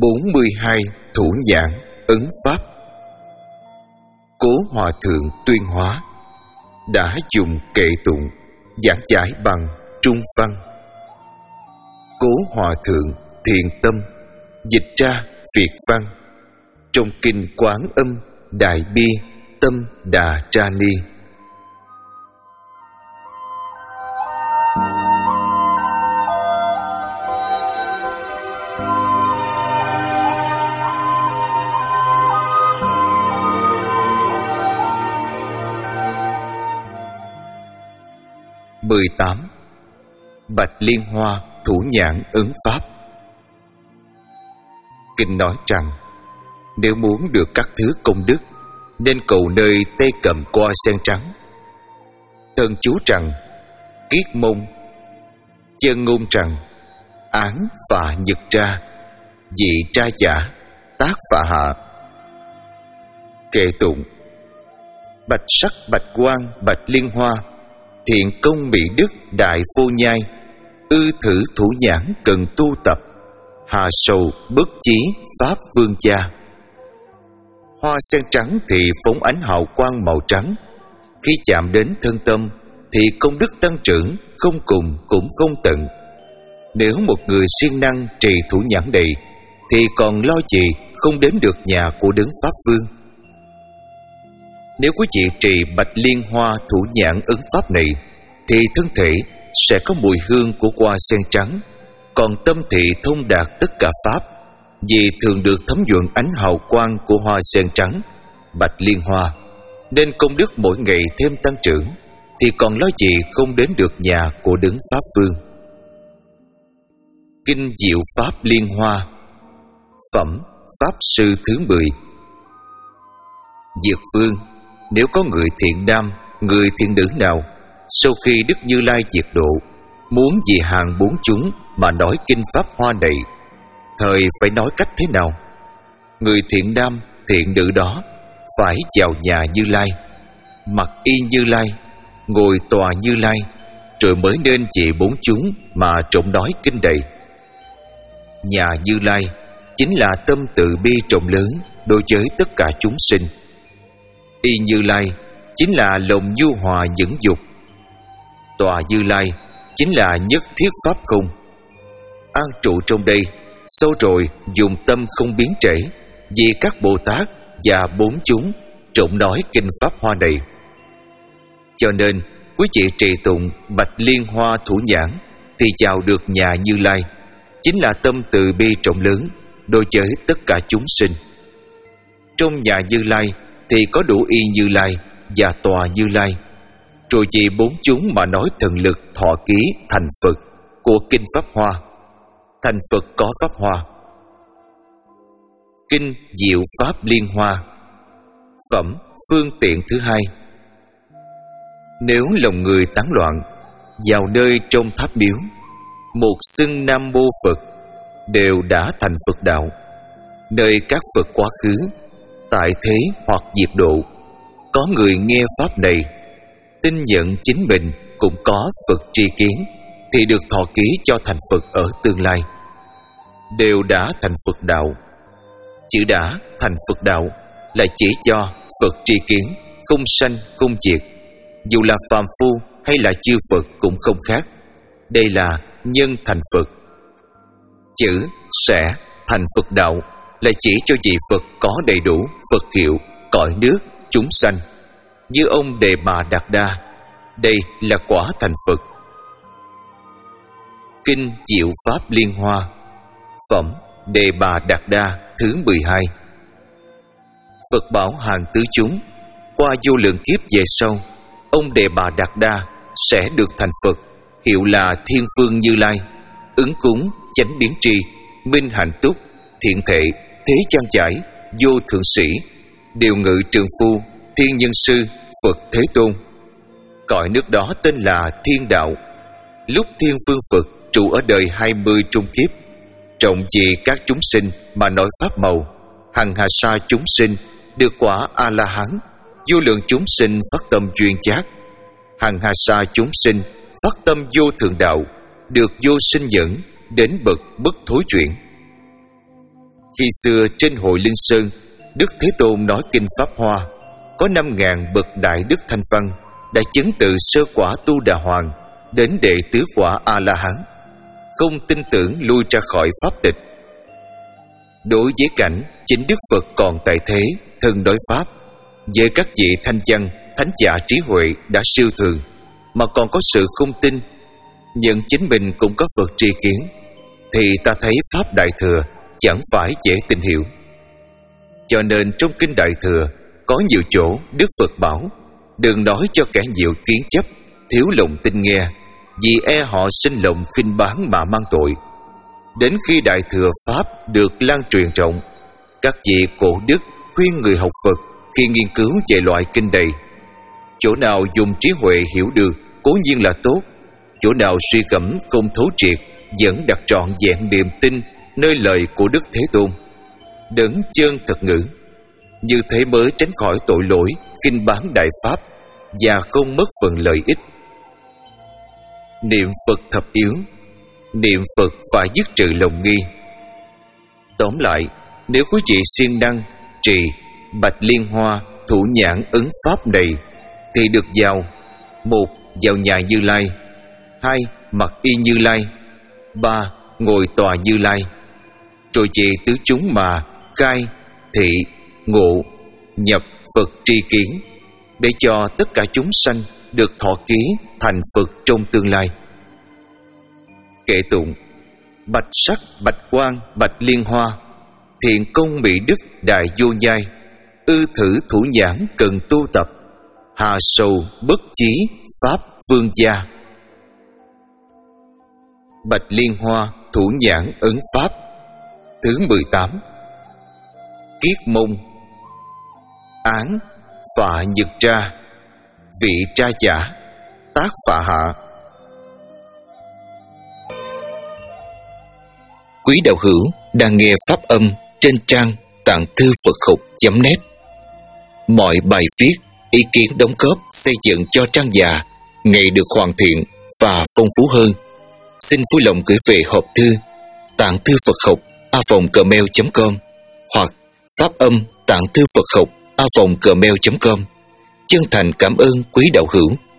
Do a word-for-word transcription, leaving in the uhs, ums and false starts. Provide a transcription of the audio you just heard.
bốn mươi hai Thủ nhãn ấn pháp. Cố Hòa Thượng Tuyên Hóa đã dùng kệ tụng giảng giải bằng Trung văn. Cố Hòa Thượng thiện tâm dịch ra Việt văn trong kinh Quán Âm Đại Bi Tâm Đà Tra Ni. mười tám. Bạch Liên Hoa Thủ nhãn ấn pháp. Kinh nói rằng nếu muốn được các thứ công đức nên cầu nơi tay cầm qua sen trắng. Thần chú rằng kiết môn, chân ngôn rằng án và nhật tra, dị tra giả, tác và hạ. Kệ tụng: bạch sắc bạch quang bạch liên hoa, thiện công mỹ đức đại vô nhai, ư thử thủ nhãn cần tu tập, hà sầu bất chí pháp vương gia. Hoa sen trắng thì phóng ánh hào quang màu trắng, khi chạm đến thân tâm thì công đức tăng trưởng không cùng cũng không tận. Nếu một người siêng năng trì thủ nhãn đầy thì còn lo gì không đến được nhà của đấng pháp vương. Nếu quý vị trì bạch liên hoa thủ nhãn ấn pháp này thì thân thể sẽ có mùi hương của hoa sen trắng, còn tâm thị thông đạt tất cả pháp, vì thường được thấm nhuận ánh hào quang của hoa sen trắng bạch liên hoa, nên công đức mỗi ngày thêm tăng trưởng, thì còn lo gì không đến được nhà của đấng pháp vương. Kinh Diệu Pháp Liên Hoa. Phẩm Pháp Sư thứ mười. Diệt Vương, nếu có người thiện nam, người thiện nữ nào sau khi Đức Như Lai diệt độ muốn vì hàng bốn chúng mà nói kinh pháp hoa này, thời phải nói cách thế nào? Người thiện nam thiện nữ đó phải vào nhà Như Lai, mặc y Như Lai, ngồi tòa Như Lai, rồi mới nên trị bốn chúng mà trộm nói kinh đầy. Nhà Như Lai chính là tâm từ bi rộng lớn đối với tất cả chúng sinh. Y Như Lai chính là lòng nhu hòa nhẫn dục. Tòa Như Lai chính là nhất thiết pháp không. An trụ trong đây, sau rồi dùng tâm không biến trễ, vì các Bồ Tát và bốn chúng trộm nói kinh pháp hoa này. Cho nên quý vị trì tụng bạch liên hoa thủ nhãn thì vào được nhà Như Lai, chính là tâm từ bi rộng lớn đối với tất cả chúng sinh. Trong nhà Như Lai thì có đủ y Như Lai và tòa Như Lai, rồi vì bốn chúng mà nói thần lực thọ ký thành Phật của kinh pháp hoa. Thành Phật có pháp hoa. Kinh Diệu Pháp Liên Hoa. Phẩm phương tiện thứ hai. Nếu lòng người tán loạn, vào nơi trong tháp miếu một xưng Nam Mô Phật, đều đã thành Phật đạo. Nơi các Phật quá khứ, tại thế hoặc diệt độ, có người nghe pháp này, tin nhận chính mình cũng có Phật tri kiến, thì được thọ ký cho thành Phật ở tương lai. Đều đã thành Phật đạo. Chữ đã thành Phật đạo là chỉ cho Phật tri kiến không sanh không diệt, dù là phàm phu hay là chư Phật cũng không khác. Đây là nhân thành Phật. Chữ sẽ thành Phật đạo là chỉ cho vị Phật có đầy đủ Phật hiệu, cõi nước, chúng sanh. Như ông Đề Bà Đạt Đa, đây là quả thành Phật. Kinh Diệu Pháp Liên Hoa. Phẩm Đề Bà Đạt Đa thứ mười hai. Phật bảo hàng tứ chúng, qua vô lượng kiếp về sau, ông Đề Bà Đạt Đa sẽ được thành Phật, hiệu là Thiên Vương Như Lai, ứng cúng, chánh biến tri, minh hạnh túc, thiện thệ, thế trang trải, vô thượng sĩ, điều ngự trường phu, thiên nhân sư, Phật Thế Tôn. Cõi nước đó tên là Thiên Đạo. Lúc Thiên Vương Phật trụ ở đời hai mươi trung kiếp, trọng vì các chúng sinh mà nói pháp màu, hằng hà sa chúng sinh được quả A La Hán, vô lượng chúng sinh phát tâm duyên giác, hằng hà sa chúng sinh phát tâm vô thượng đạo, được vô sinh dẫn đến bậc bất thối chuyển. Khi xưa trên hội Linh Sơn, Đức Thế Tôn nói kinh Pháp Hoa, có năm ngàn bậc đại đức thanh văn đã chứng từ sơ quả Tu Đà Hoàng đến đệ tứ quả A-la-hán, không tin tưởng lui ra khỏi pháp tịch. Đối với cảnh chính Đức Phật còn tại thế thân đối pháp, với các vị thanh văn thánh giả trí huệ đã siêu thường mà còn có sự không tin, nhưng chính mình cũng có Phật tri kiến, thì ta thấy pháp Đại Thừa chẳng phải dễ tin hiểu. Cho nên trong kinh Đại Thừa có nhiều chỗ Đức Phật bảo đừng nói cho kẻ nhiều kiến chấp, thiếu lòng tin nghe, vì e họ sinh lòng khinh báng mà mang tội. Đến khi Đại Thừa Pháp được lan truyền rộng, các vị cổ đức khuyên người học Phật khi nghiên cứu về loại kinh này, chỗ nào dùng trí huệ hiểu được cố nhiên là tốt, chỗ nào suy gẫm không thấu triệt vẫn đặt trọn vẹn niềm tin nơi lời của Đức Thế Tôn, đấng chân thật ngữ. Như thế mới tránh khỏi tội lỗi khinh báng đại pháp và không mất phần lợi ích. Niệm Phật thập yếu. Niệm Phật phải dứt trừ lòng nghi. Tóm lại, nếu quý vị siêng năng trì Bạch Liên Hoa Thủ Nhãn Ấn Pháp này thì được vào: một. Vào nhà Như Lai. Hai. Mặc y Như Lai. Ba. Ngồi tòa Như Lai. Rồi về tứ chúng mà khai, thị, ngộ, nhập Phật tri kiến, để cho tất cả chúng sanh được thọ ký thành Phật trong tương lai. Kệ tụng: bạch sắc bạch quang bạch liên hoa, thiện công mỹ đức đại vô nhai, ư thử thủ nhãn cần tu tập, hà sầu bất chí pháp vương gia. Bạch liên hoa thủ nhãn ấn pháp. Thứ mười tám. Kiết mông. Án phạ nhật tra, vị tra giả, tác phạ hạ. Quý đạo hữu đang nghe pháp âm trên trang tạng thư Phật học chấm net. Mọi bài viết, ý kiến đóng góp xây dựng cho trang già ngày được hoàn thiện và phong phú hơn, xin vui lòng gửi về hộp thư tạng thư Phật học a vòng gmail chấm com hoặc pháp âm tạng thư Phật học a vòng gmail chấm com. Chân thành cảm ơn quý đạo hữu.